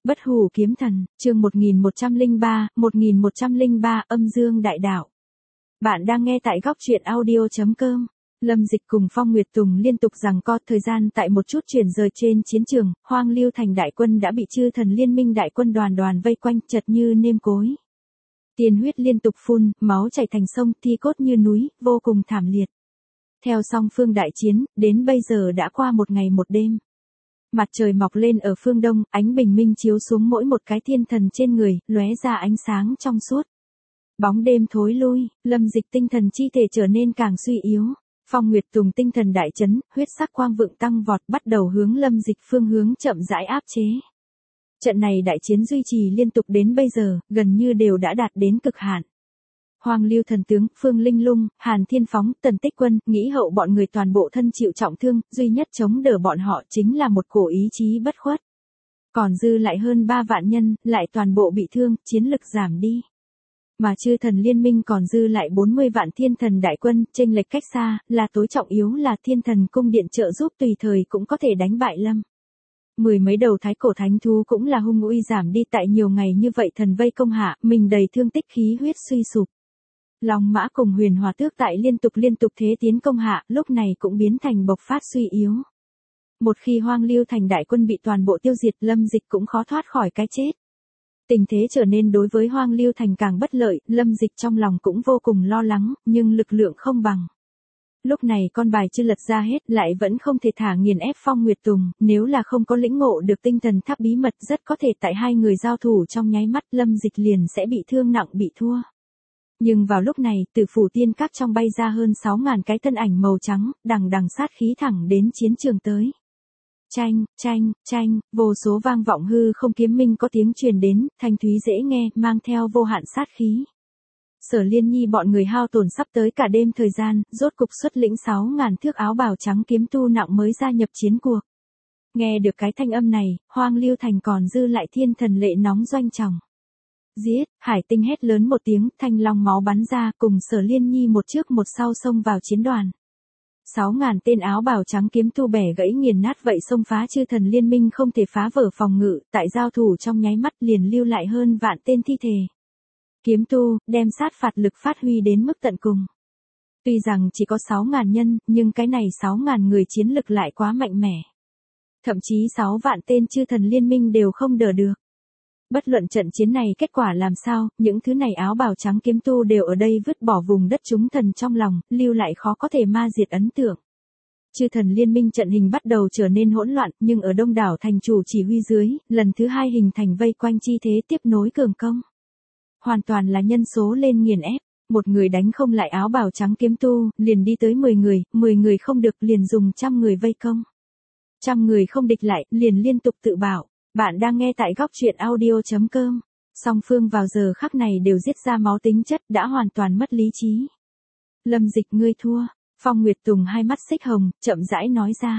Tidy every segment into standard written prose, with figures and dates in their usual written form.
Bất hủ kiếm thần, chương 1103, âm dương đại đạo. Bạn đang nghe tại góc truyện audio.com. Lâm Dịch cùng Phong Nguyệt Tùng liên tục giằng co, thời gian tại một chút chuyển rời trên chiến trường, Hoang Lưu Thành đại quân đã bị chư thần liên minh đại quân đoàn vây quanh, chật như nêm cối. Tiên huyết liên tục phun, máu chảy thành sông, thi cốt như núi, vô cùng thảm liệt. Theo song phương đại chiến, đến bây giờ đã qua một ngày một đêm. Mặt trời mọc lên ở phương đông, ánh bình minh chiếu xuống mỗi một cái thiên thần trên người, lóe ra ánh sáng trong suốt. Bóng đêm thối lui, Lâm Dịch tinh thần chi thể trở nên càng suy yếu. Phong Nguyệt Tùng tinh thần đại chấn, huyết sắc quang vượng tăng vọt, bắt đầu hướng Lâm Dịch phương hướng chậm rãi áp chế. Trận này đại chiến duy trì liên tục đến bây giờ, gần như đều đã đạt đến cực hạn. Hoang Lưu thần tướng, Phương Linh Lung, Hàn Thiên Phóng, Tần Tích Quân, Nghĩ Hậu bọn người toàn bộ thân chịu trọng thương, duy nhất chống đỡ bọn họ chính là một cổ ý chí bất khuất. Còn dư lại hơn 3 vạn nhân, lại toàn bộ bị thương, chiến lực giảm đi. Mà chư thần liên minh còn dư lại 40 vạn thiên thần đại quân, chênh lệch cách xa, là tối trọng yếu là thiên thần cung điện trợ giúp tùy thời cũng có thể đánh bại Lâm. Mười mấy đầu thái cổ thánh thú cũng là hung uy giảm đi, tại nhiều ngày như vậy thần vây công hạ, mình đầy thương tích, khí huyết suy sụp. Long Mã cùng Huyền Hòa Tước tại liên tục thế tiến công hạ, lúc này cũng biến thành bộc phát suy yếu. Một khi Hoang Lưu Thành đại quân bị toàn bộ tiêu diệt, Lâm Dịch cũng khó thoát khỏi cái chết. Tình thế trở nên đối với Hoang Lưu Thành càng bất lợi, Lâm Dịch trong lòng cũng vô cùng lo lắng, nhưng lực lượng không bằng. Lúc này con bài chưa lật ra hết, lại vẫn không thể thả nghiền ép Phong Nguyệt Tùng, nếu là không có lĩnh ngộ được tinh thần tháp bí mật, rất có thể tại hai người giao thủ trong nháy mắt, Lâm Dịch liền sẽ bị thương nặng, bị thua. Nhưng vào lúc này, từ phủ tiên các trong bay ra hơn 6.000 cái thân ảnh màu trắng, đằng sát khí thẳng đến chiến trường tới. Chanh, vô số vang vọng hư không kiếm minh có tiếng truyền đến, thanh thúy dễ nghe, mang theo vô hạn sát khí. Sở Liên Nhi bọn người hao tổn sắp tới cả đêm thời gian, rốt cục xuất lĩnh 6.000 thước áo bào trắng kiếm tu nặng mới gia nhập chiến cuộc. Nghe được cái thanh âm này, Hoang Lưu Thành còn dư lại thiên thần lệ nóng doanh trọng. Giết, Hải Tinh hét lớn một tiếng, thanh long máu bắn ra, cùng Sở Liên Nhi một trước một sau xông vào chiến đoàn. 6.000 tên áo bào trắng kiếm tu bẻ gãy nghiền nát vậy xông phá chư thần liên minh không thể phá vỡ phòng ngự, tại giao thủ trong nháy mắt liền lưu lại hơn vạn tên thi thể. Kiếm tu, đem sát phạt lực phát huy đến mức tận cùng. Tuy rằng chỉ có 6.000 nhân, nhưng cái này 6.000 người chiến lực lại quá mạnh mẽ. Thậm chí 6 vạn tên chư thần liên minh đều không đỡ được. Bất luận trận chiến này kết quả làm sao, những thứ này áo bào trắng kiếm tu đều ở đây vứt bỏ vùng đất chúng thần trong lòng, lưu lại khó có thể ma diệt ấn tượng. Chư thần liên minh trận hình bắt đầu trở nên hỗn loạn, nhưng ở đông đảo thành chủ chỉ huy dưới, lần thứ 2 hình thành vây quanh chi thế tiếp nối cường công. Hoàn toàn là nhân số lên nghiền ép, một người đánh không lại áo bào trắng kiếm tu, liền đi tới 10 người không được liền dùng 100 người vây công. 100 người không địch lại, liền liên tục tự bảo. Bạn đang nghe tại góc truyện audio.com. Song phương vào giờ khắc này đều giết ra máu tính chất, đã hoàn toàn mất lý trí. Lâm Dịch ngươi thua, Phong Nguyệt Tùng hai mắt xích hồng, chậm rãi nói ra.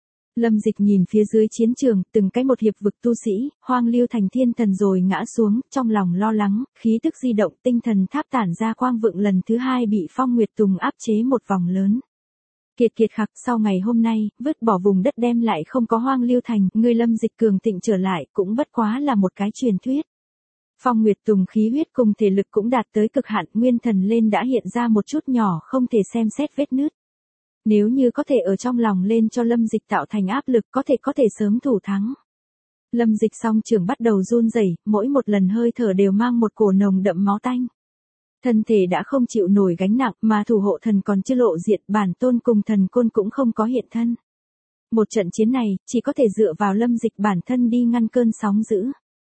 Lâm Dịch nhìn phía dưới chiến trường, từng cái một hiệp vực tu sĩ, Hoang Lưu Thành thiên thần rồi ngã xuống, trong lòng lo lắng, khí tức di động, tinh thần tháp tản ra quang vượng lần thứ 2 bị Phong Nguyệt Tùng áp chế một vòng lớn. Kiệt khặc, sau ngày hôm nay, vứt bỏ vùng đất đem lại không có Hoang Lưu Thành, người Lâm Dịch cường thịnh trở lại, cũng bất quá là một cái truyền thuyết. Phong Nguyệt Tùng khí huyết cùng thể lực cũng đạt tới cực hạn, nguyên thần lên đã hiện ra một chút nhỏ không thể xem xét vết nứt. Nếu như có thể ở trong lòng lên cho Lâm Dịch tạo thành áp lực, có thể sớm thủ thắng. Lâm Dịch song trưởng bắt đầu run rẩy, mỗi một lần hơi thở đều mang một cổ nồng đậm máu tanh. Thân thể đã không chịu nổi gánh nặng, mà thủ hộ thần còn chưa lộ diện, bản tôn cùng thần côn cũng không có hiện thân. Một trận chiến này, chỉ có thể dựa vào Lâm Dịch bản thân đi ngăn cơn sóng dữ.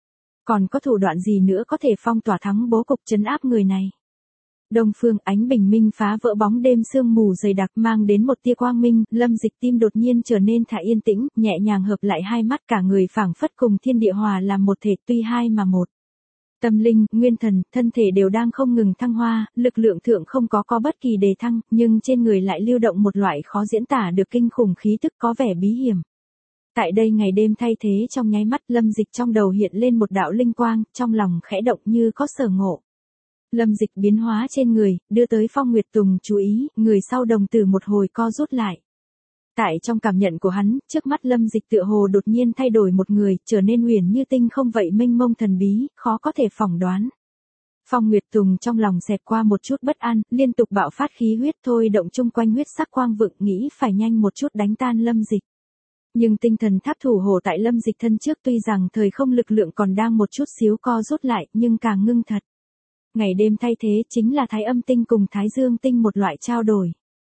Còn có thủ đoạn gì nữa có thể phong tỏa thắng bố cục trấn áp người này? Đông phương ánh bình minh phá vỡ bóng đêm sương mù dày đặc mang đến một tia quang minh, Lâm Dịch tim đột nhiên trở nên thả yên tĩnh, nhẹ nhàng hợp lại hai mắt, cả người phảng phất cùng thiên địa hòa làm một thể, tuy hai mà một. Tâm linh, nguyên thần, thân thể đều đang không ngừng thăng hoa, lực lượng thượng không có bất kỳ đề thăng, nhưng trên người lại lưu động một loại khó diễn tả được kinh khủng khí tức có vẻ bí hiểm. Tại đây ngày đêm thay thế trong nháy mắt, Lâm Dịch trong đầu hiện lên một đạo linh quang, trong lòng khẽ động như có sở ngộ. Lâm Dịch biến hóa trên người, đưa tới Phong Nguyệt Tùng chú ý, người sau đồng tử một hồi co rút lại. Tại trong cảm nhận của hắn, trước mắt Lâm Dịch tựa hồ đột nhiên thay đổi một người, trở nên huyền như tinh không vậy mênh mông thần bí, khó có thể phỏng đoán. Phong Nguyệt Tùng trong lòng xẹt qua một chút bất an, liên tục bạo phát khí huyết thôi động chung quanh huyết sắc quang vựng, nghĩ phải nhanh một chút đánh tan Lâm Dịch. Nhưng tinh thần tháp thủ hộ tại Lâm Dịch thân trước tuy rằng thời không lực lượng còn đang một chút xíu co rút lại, nhưng càng ngưng thật. Ngày đêm thay thế chính là Thái Âm tinh cùng Thái Dương tinh một loại trao đổi.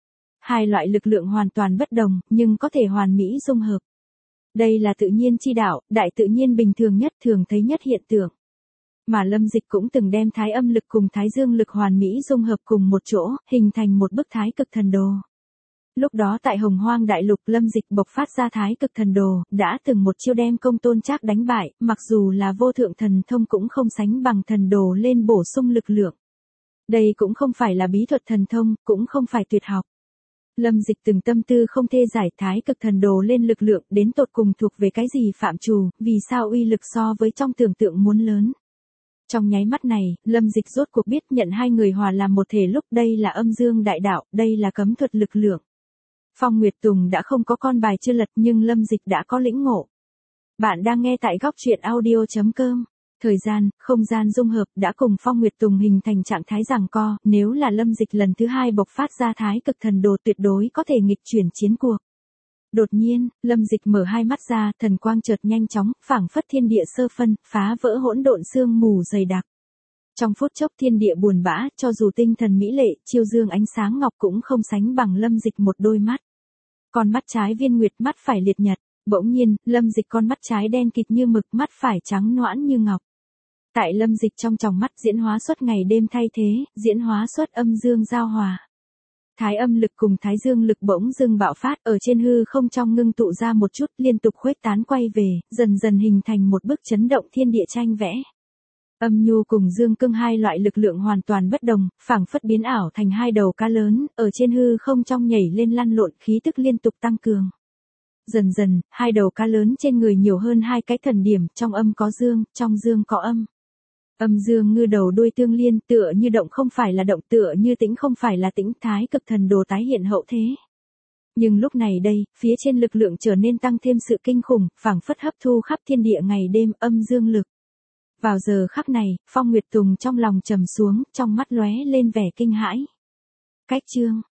Hai loại lực lượng hoàn toàn bất đồng, nhưng có thể hoàn mỹ dung hợp. Đây là tự nhiên chi đạo, đại tự nhiên bình thường nhất thường thấy nhất hiện tượng. Mà Lâm Dịch cũng từng đem Thái Âm lực cùng Thái Dương lực hoàn mỹ dung hợp cùng một chỗ, hình thành một bức Thái Cực Thần Đồ. Lúc đó tại Hồng Hoang Đại Lục, Lâm Dịch bộc phát ra Thái Cực Thần Đồ, đã từng một chiêu đem Công Tôn Trác đánh bại, mặc dù là vô thượng thần thông cũng không sánh bằng thần đồ lên bổ sung lực lượng. Đây cũng không phải là bí thuật thần thông, cũng không phải tuyệt học. Lâm Dịch từng tâm tư không thể giải Thái Cực Thần Đồ lên lực lượng đến tột cùng thuộc về cái gì phạm trù, vì sao uy lực so với trong tưởng tượng muốn lớn. Trong nháy mắt này, Lâm Dịch rốt cuộc biết nhận hai người hòa làm một thể lúc đây là âm dương đại đạo, đây là cấm thuật lực lượng. Phong Nguyệt Tùng đã không có con bài chưa lật nhưng Lâm Dịch đã có lĩnh ngộ. Bạn đang nghe tại góc truyện audio.com. Thời gian, không gian dung hợp đã cùng Phong Nguyệt Tùng hình thành trạng thái giằng co, nếu là Lâm Dịch lần thứ hai bộc phát ra Thái Cực Thần Đồ tuyệt đối có thể nghịch chuyển chiến cuộc. Đột nhiên, Lâm Dịch mở hai mắt ra, thần quang chợt nhanh chóng, phảng phất thiên địa sơ phân, phá vỡ hỗn độn sương mù dày đặc. Trong phút chốc thiên địa buồn bã, cho dù tinh thần mỹ lệ, chiêu dương ánh sáng ngọc cũng không sánh bằng Lâm Dịch một đôi mắt. Con mắt trái viên nguyệt, mắt phải liệt nhật. Bỗng nhiên, Lâm Dịch con mắt trái đen kịt như mực, mắt phải trắng nõn như ngọc. Tại Lâm Dịch trong tròng mắt diễn hóa xuất ngày đêm thay thế, diễn hóa xuất âm dương giao hòa. Thái âm lực cùng Thái Dương lực bỗng dưng bạo phát ở trên hư không trong ngưng tụ ra một chút, liên tục khuếch tán quay về, dần dần hình thành một bức chấn động thiên địa tranh vẽ. Âm nhu cùng dương cương hai loại lực lượng hoàn toàn bất đồng, phảng phất biến ảo thành hai đầu cá lớn, ở trên hư không trong nhảy lên lăn lộn, khí tức liên tục tăng cường. Dần dần, hai đầu cá lớn trên người nhiều hơn hai cái thần điểm, trong âm có dương, trong dương có âm. Âm dương ngư đầu đuôi tương liên, tựa như động không phải là động, tựa như tĩnh không phải là tĩnh, Thái Cực Thần Đồ tái hiện hậu thế. Nhưng lúc này đây, phía trên lực lượng trở nên tăng thêm sự kinh khủng, phảng phất hấp thu khắp thiên địa ngày đêm âm dương lực. Vào giờ khắc này, Phong Nguyệt Tùng trong lòng trầm xuống, trong mắt lóe lên vẻ kinh hãi. Cách chương